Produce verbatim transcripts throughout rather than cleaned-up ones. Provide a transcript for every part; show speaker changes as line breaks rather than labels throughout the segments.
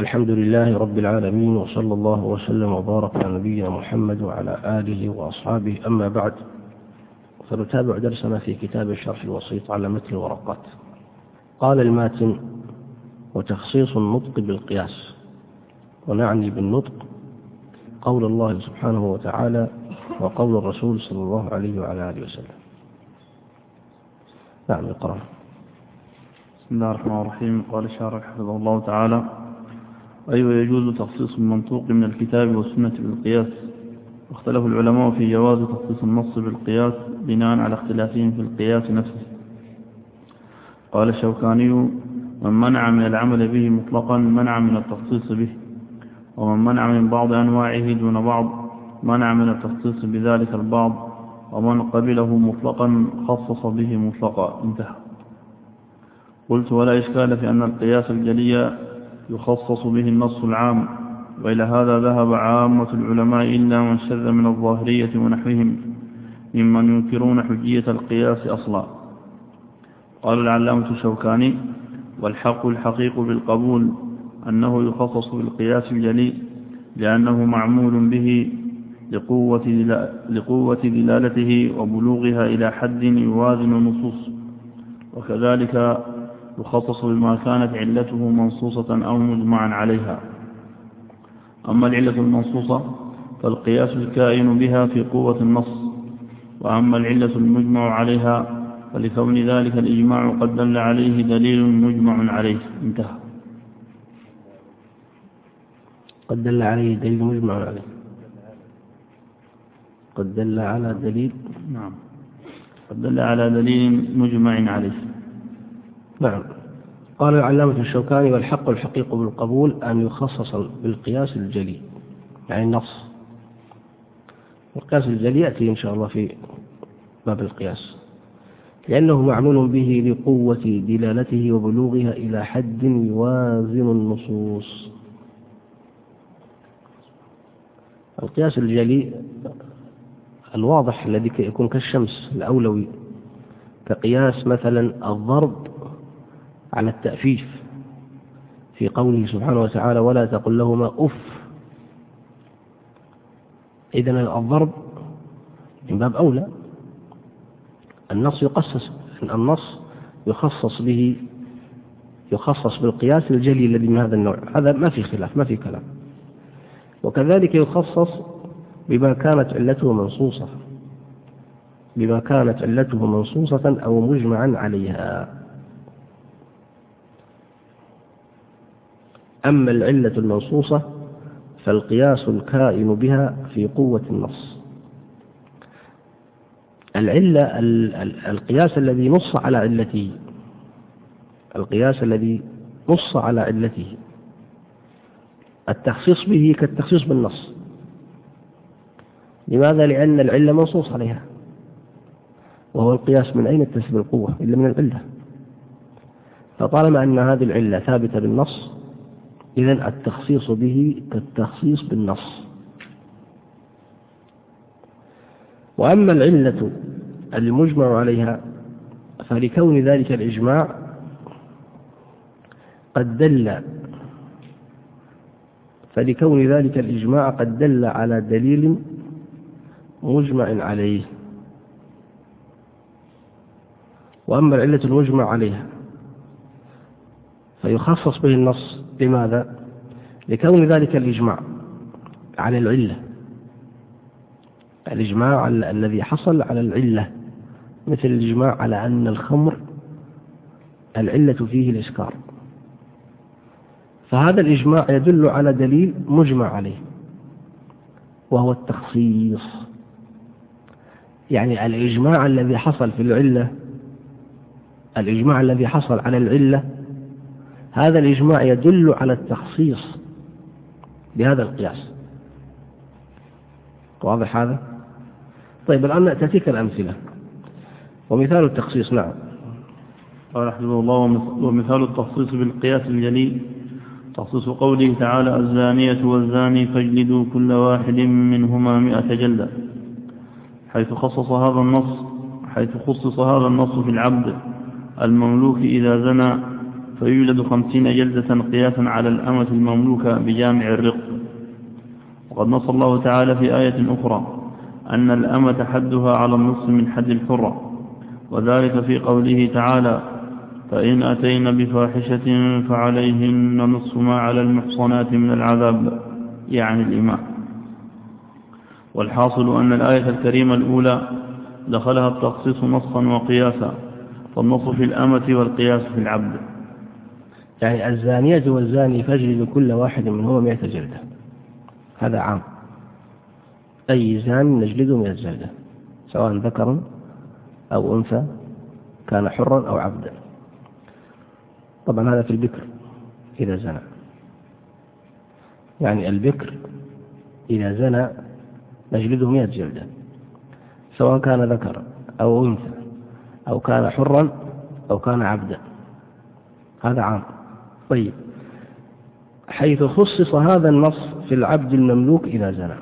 الحمد لله رب العالمين، وصلى الله وسلم وبارك على نبينا محمد وعلى آله وأصحابه. أما بعد، فنتابع درسنا في كتاب الشرح الوسيط على متن الورقات. قال الماتن: وتخصيص النطق بالقياس. ونعني بالنطق قول الله سبحانه وتعالى وقول الرسول صلى الله عليه وعلى آله وسلم. نعم، اقرأ.
بسم الله الرحمن الرحيم. قال الشارح حفظه الله تعالى: أيوة يجوز تخصيص المنطوق من الكتاب والسنة بالقياس. واختلف العلماء في جواز تخصيص النص بالقياس بناء على اختلافهم في القياس نفسه. قال الشوكاني: من منع من العمل به مطلقا منع من التخصيص به، ومن منع من بعض أنواعه دون بعض منع من التخصيص بذلك البعض، ومن قبله مطلقا خصص به مطلقا. انتهى. قلت: ولا إشكال في أن القياس الجلي يخصص به النص العام، وإلى هذا ذهب عامة العلماء إلا من شذ من الظاهرية ونحوهم ممن ينكرون حجية القياس أصلا. قال العلامة الشوكاني: والحق الحقيق بالقبول أنه يخصص بالقياس الجلي، لأنه معمول به لقوة, لقوة دلالته وبلوغها إلى حد يوازن النصوص، وكذلك يخصص بما كانت علته منصوصة أو مجمعا عليها. أما العلة المنصوصة فالقياس الكائن بها في قوة النص، وأما العلة المجمع عليها فلكون ذلك الإجماع قد دل عليه دليل مجمع عليه. انتهى.
قد دل عليه دليل مجمع عليه. قد دل على دليل
نعم قد دل على دليل مجمع عليه.
نعم. قال العلامة الشوكاني: والحق الحقيق بالقبول أن يخصص بالقياس الجلي، يعني النص. القياس الجلي يأتي إن شاء الله في باب القياس، لأنه معمول به لقوة دلالته وبلوغها إلى حد يوازن النصوص. القياس الجلي الواضح الذي يكون كالشمس الأولوي، كقياس مثلا الضرب على التأفيف في قوله سبحانه وتعالى: ولا تقل لهما أف. إذن الضرب من باب أولى. النص يقصص النص يخصص به يخصص بالقياس الجلي الذي من هذا النوع، هذا ما في خلاف، ما في كلام. وكذلك يخصص بما كانت علته منصوصة بما كانت علته منصوصة أو مجمعا عليها. أما العلة المنصوصة فالقياس الكائن بها في قوة النص. العلة القياس الذي نص على علته القياس الذي نص على علته التخصيص به كالتخصيص بالنص. لماذا؟ لأن العلة منصوص عليها، وهو القياس من أين تكتسب القوة إلا من العلة. فطالما أن هذه العلة ثابتة بالنص، إذن التخصيص به كالتخصيص بالنص. وأما العلة المجمع عليها فلكون ذلك الإجماع قد دل فلكون ذلك الإجماع قد دل على دليل مجمع عليه. وأما العلة المجمع عليها فيخصص به النص. لماذا؟ لكون ذلك الإجماع على العلة، الإجماع الذي حصل على العلة، مثل الإجماع على أن الخمر العلة فيه الإسكار، فهذا الإجماع يدل على دليل مجمع عليه وهو التخصيص. يعني الإجماع الذي حصل في العلة الإجماع الذي حصل على العلة هذا الإجماع يدل على التخصيص بهذا القياس. واضح هذا؟ طيب، الآن تأتيك الأمثلة ومثال التخصيص. نعم.
قال حفظه الله: ومثال التخصيص بالقياس الجلي تخصيص قوله تعالى: الزانية والزاني فاجلدوا كل واحد منهما مئة جلدة، حيث خصص هذا النص حيث خصص هذا النص في العبد المملوك إذا زنى فيوجد خمسين جلدة قياسا على الأمة المملوكة بجامع الرق. وقد نص الله تعالى في آية أخرى أن الأمة حدها على النصف من حد الحرة، وذلك في قوله تعالى: فإن أتين بفاحشة فعليهن نصف ما على المحصنات من العذاب، يعني الإماء. والحاصل أن الآية الكريمة الأولى دخلها التخصيص نصا وقياسا، فالنص في الأمة والقياس في العبد.
يعني الزانية والزاني فاجلد كل واحد منهما مئة جلدة، هذا عام، أي زان نجلده مئة جلدة سواء ذكر أو أنثى، كان حرا أو عبدا. طبعا هذا في البكر إذا زنى، يعني البكر إذا زنى نجلده مئة جلدة سواء كان ذكر أو أنثى أو كان حرا أو كان عبدا، هذا عام. طيب، حيث خصص هذا النص في العبد المملوك إذا زنى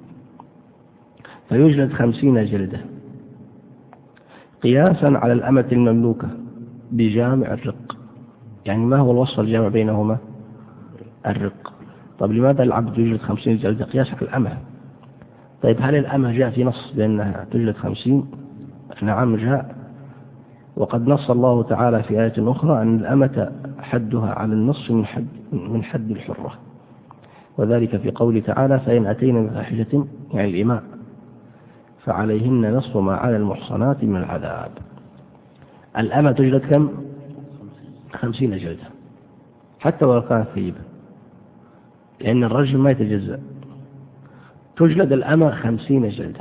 فيجلد خمسين جلدة قياسا على الأمة المملوكة بجامع الرق. يعني ما هو الوصف الجامع بينهما؟ الرق. طب لماذا العبد يجلد خمسين جلدة قياس على الأمة؟ طيب هل الأمة جاء في نص بأنها تجلد خمسين؟ نعم جاء، وقد نص الله تعالى في آية أخرى أن الأمة حدها على النصف من حد, من حد الحرة، وذلك في قوله تعالى: فإن أتينا بفاحشة، يعني الإماء، فعليهن نصف ما على المحصنات من العذاب. الأمة تجلد كم؟ خمسين جلدة حتى ولو كانت ثيبة، لأن الرجل ما يتجزأ، تجلد الأمة خمسين جلدة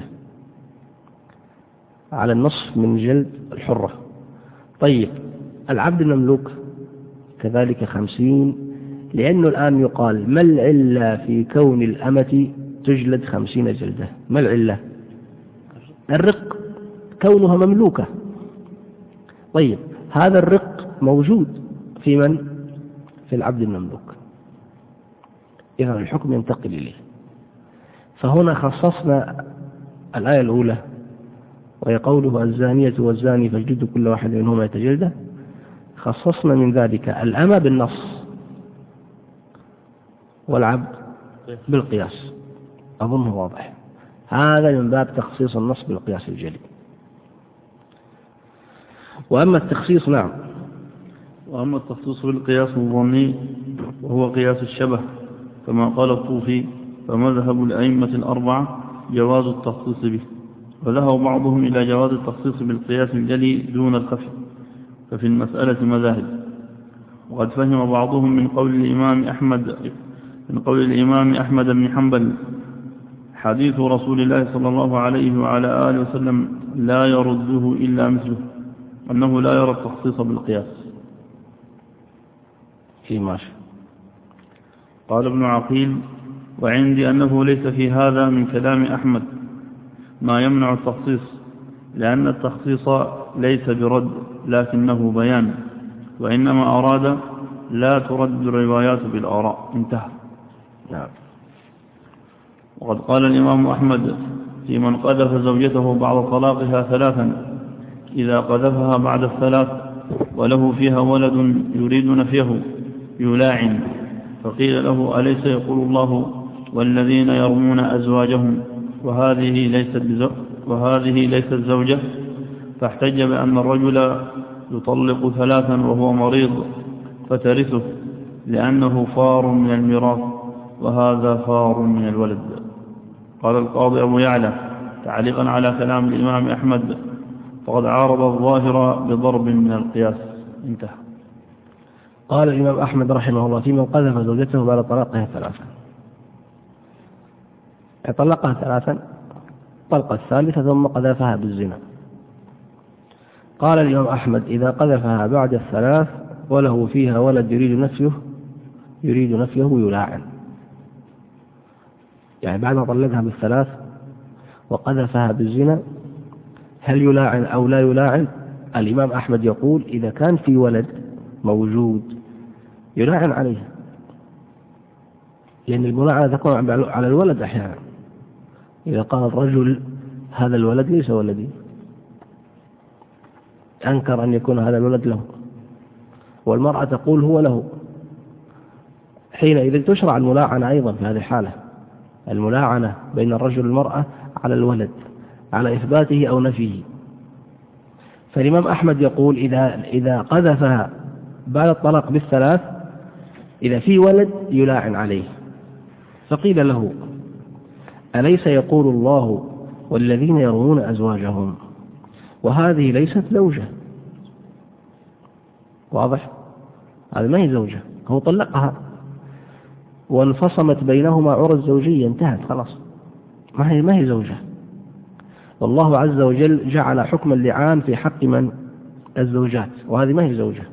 على النصف من جلد الحرة. طيب العبد المملوك كذلك خمسين، لأنه الآن يقال ما العلة في كون الأمة تجلد خمسين جلدة؟ ما العلة؟ الرق، كونها مملوكة. طيب هذا الرق موجود في من؟ في العبد المملوك، إذا الحكم ينتقل إليه. فهنا خصصنا الآية الأولى وهي قوله: الزانية والزاني فاجلدوا كل واحد منهما مئة جلدة، خصصنا من ذلك الأمة بالنص والعبد بالقياس. أظنه واضح، هذا من باب تخصيص النص بالقياس الجلي. وأما التخصيص نعم
وأما التخصيص بالقياس الظني وهو قياس الشبه كما قال الطوفي، فمذهب الأئمة الأربعة جواز التخصيص به، وذهب بعضهم إلى جواز التخصيص بالقياس الجلي دون الخفي، ففي المسألة مذاهب. وقد فهم بعضهم من قول الإمام أحمد من قول الإمام أحمد بن حنبل حديث رسول الله صلى الله عليه وعلى آله وسلم لا يرده إلا مثله، أنه لا يرى التخصيص بالقياس.
في ماشي.
قال ابن عقيل: وعندي أنه ليس في هذا من كلام أحمد ما يمنع التخصيص، لأن التخصيص ليس برد لكنه بيان، وإنما أراد لا ترد الروايات بالآراء. انتهى.
نعم.
وقد قال الإمام أحمد في من قذف زوجته بعد طلاقها ثلاثا: إذا قذفها بعد الثلاث وله فيها ولد يريد نفيه يلاعن، فقيل له: أليس يقول الله والذين يرمون أزواجهم وهذه ليست وهذه ليست زوجة؟ فاحتج بأن الرجل يطلق ثلاثا وهو مريض فترثه لأنه فار من الميراث، وهذا فار من الولد. قال القاضي أبو يعلى تعليقا على كلام الإمام أحمد: فقد عارض الظاهر بضرب من القياس. انتهى.
قال الإمام أحمد رحمه الله: في من قذف زوجته بعد طلاقها ثلاثا، طلقها ثلاثا، طلقة الثالثة ثم قذفها بالزنا. قال الإمام أحمد: إذا قذفها بعد الثلاث وله فيها ولد يريد نفيه يريد نفيه يلاعن، يعني بعد ما طلقها بالثلاث وقذفها بالزنا هل يلاعن أو لا يلاعن؟ الإمام أحمد يقول: إذا كان في ولد موجود يلاعن عليها، لأن الملاعنة تكون على الولد أحيانا. إذا قال الرجل: هذا الولد ليس ولدي، أنكر أن يكون هذا الولد له، والمرأة تقول هو له. حينئذ تشرع الملاعنة أيضا في هذه الحالة، الملاعنة بين الرجل والمرأة على الولد، على إثباته أو نفيه. فالإمام أحمد يقول إذا إذا قذفها بعد الطلاق بالثلاث، إذا في ولد يلاعن عليه. فقيل له: أليس يقول الله والذين يرمون أزواجهم وهذه ليست زوجة؟ واضح؟ هذا ما هي زوجة، هو طلقها وانفصمت بينهما عرى الزوجية، انتهت خلاص، ما هي ما هي زوجة. والله عز وجل جعل حكم اللعان في حق من؟ الزوجات، وهذه ما هي زوجة.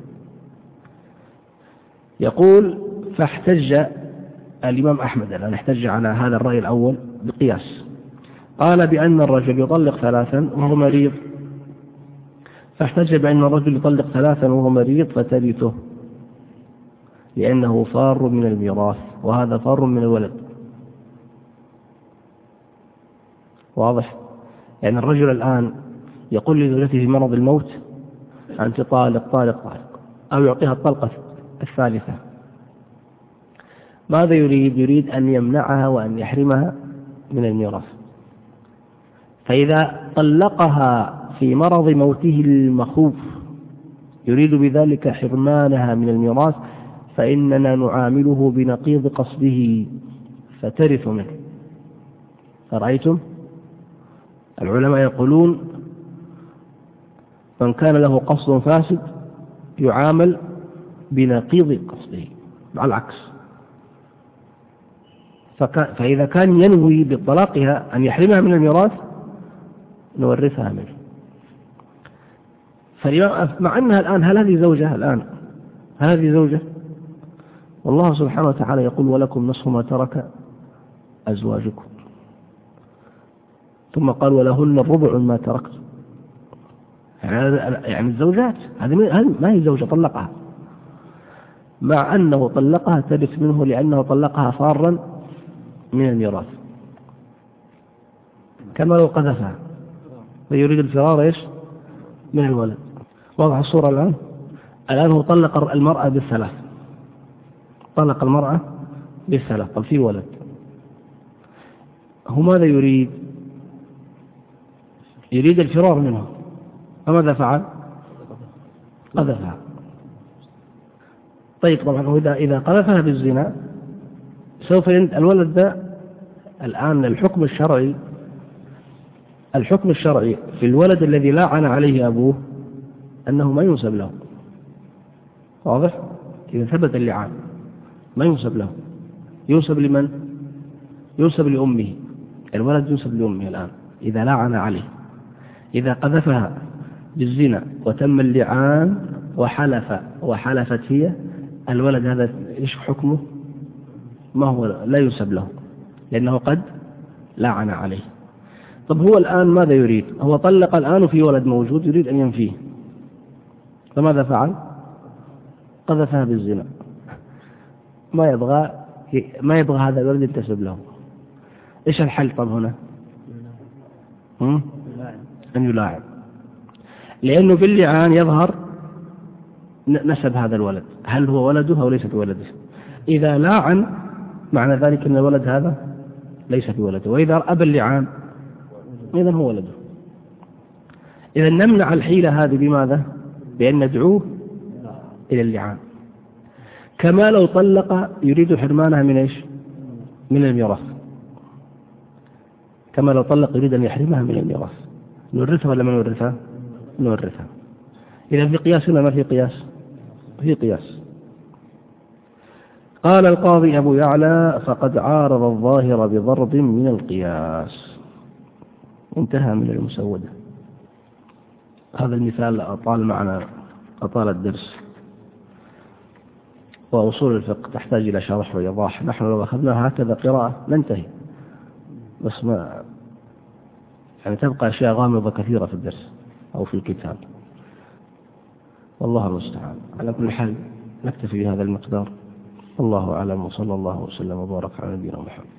يقول: فاحتج الإمام أحمد الآن احتج على هذا الرأي الأول بقياس، قال بأن الرجل يطلق ثلاثا وهو مريض، فاحتج بأن الرجل يطلق ثلاثا وهو مريض فترثه لأنه فار من الميراث، وهذا فار من الولد. واضح؟ يعني الرجل الآن يقول لزوجته في مرض الموت: أنت طالق طالق طالق، أو يعطيها الطلقة الثالثة. ماذا يريد؟ يريد أن يمنعها وأن يحرمها من الميراث. فإذا طلقها في مرض موته المخوف يريد بذلك حرمانها من الميراث، فإننا نعامله بنقيض قصده فترث منه. فرأيتم؟ العلماء يقولون: من كان له قصد فاسد يعامل بنقيض قصده، على العكس. فإذا كان ينوي بطلاقها أن يحرمها من الميراث نورثها منه. مع أنها الآن هل هذه زوجة؟ الآن هل هذه زوجة؟ والله سبحانه وتعالى يقول: ولكم نصف ما ترك أزواجكم، ثم قال: ولهن الربع ما تركتم. يعني الزوجات هذه ما هي زوجة، طلقها، مع أنه طلقها ترث منه لأنه طلقها فارا من الميراث، كما لو قذفها ويريد الفرار إيش؟ من الولد. واضح الصورة الآن؟ الآن هو طلق المرأة بالثلاث، طلق المرأة بالثلاث، طب في ولد، هو ماذا يريد؟ يريد الفرار منه، فماذا فعل؟ قذفها. طيب طبعا إذا إذا قذفها بالزنا سوف الولد ده الآن الحكم الشرعي الحكم الشرعي في الولد الذي لاعن عليه أبوه أنه ما ينسب له. واضح؟ إذا ثبت اللعان ما ينسب له، ينسب لمن؟ ينسب لأمه. الولد ينسب لأمه الآن إذا لاعن عليه. إذا قذفها بالزنا وتم اللعان وحلف وحلفت هي، الولد هذا إيش حكمه؟ ما هو لا ينسب له لأنه قد لعن عليه. طب هو الآن ماذا يريد؟ هو طلق الآن وفي ولد موجود يريد أن ينفيه، فماذا فعل؟ قذفها بالزنا. ما يبغى ما يبغى هذا الولد ينتسب له. إيش الحل طب هنا؟ هم؟ أن يلاعن، لأنه في اللعان يظهر نسب هذا الولد، هل هو ولده أو ليس بولده. إذا لاعن معنى ذلك أن الولد هذا ليس بولده، وإذا أبى اللعان إذن هو ولده. إذا نمنع الحيلة هذه بماذا؟ بأن ندعوه إلى اللعان. كما لو طلق يريد حرمانها من إيش؟ من الميراث. كما لو طلق يريد أن يحرمها من الميراث، نورثها ولا ما نورثها؟ نورثها. إذا في قياس ولا ما في قياس؟ في قياس. قال القاضي أبو يعلى: فقد عارض الظاهر بضرب من القياس. انتهى من المسودة. هذا المثال أطال معنا أطال الدرس، وأصول الفقه تحتاج إلى شرح وإيضاح. نحن لو أخذنا هكذا قراءة ننتهي، بس ما يعني تبقى أشياء غامضة كثيرة في الدرس أو في الكتاب، والله المستعان. على كل حال نكتفي بهذا المقدار، الله أعلم، وصلى الله وسلم وبارك على نبينا محمد.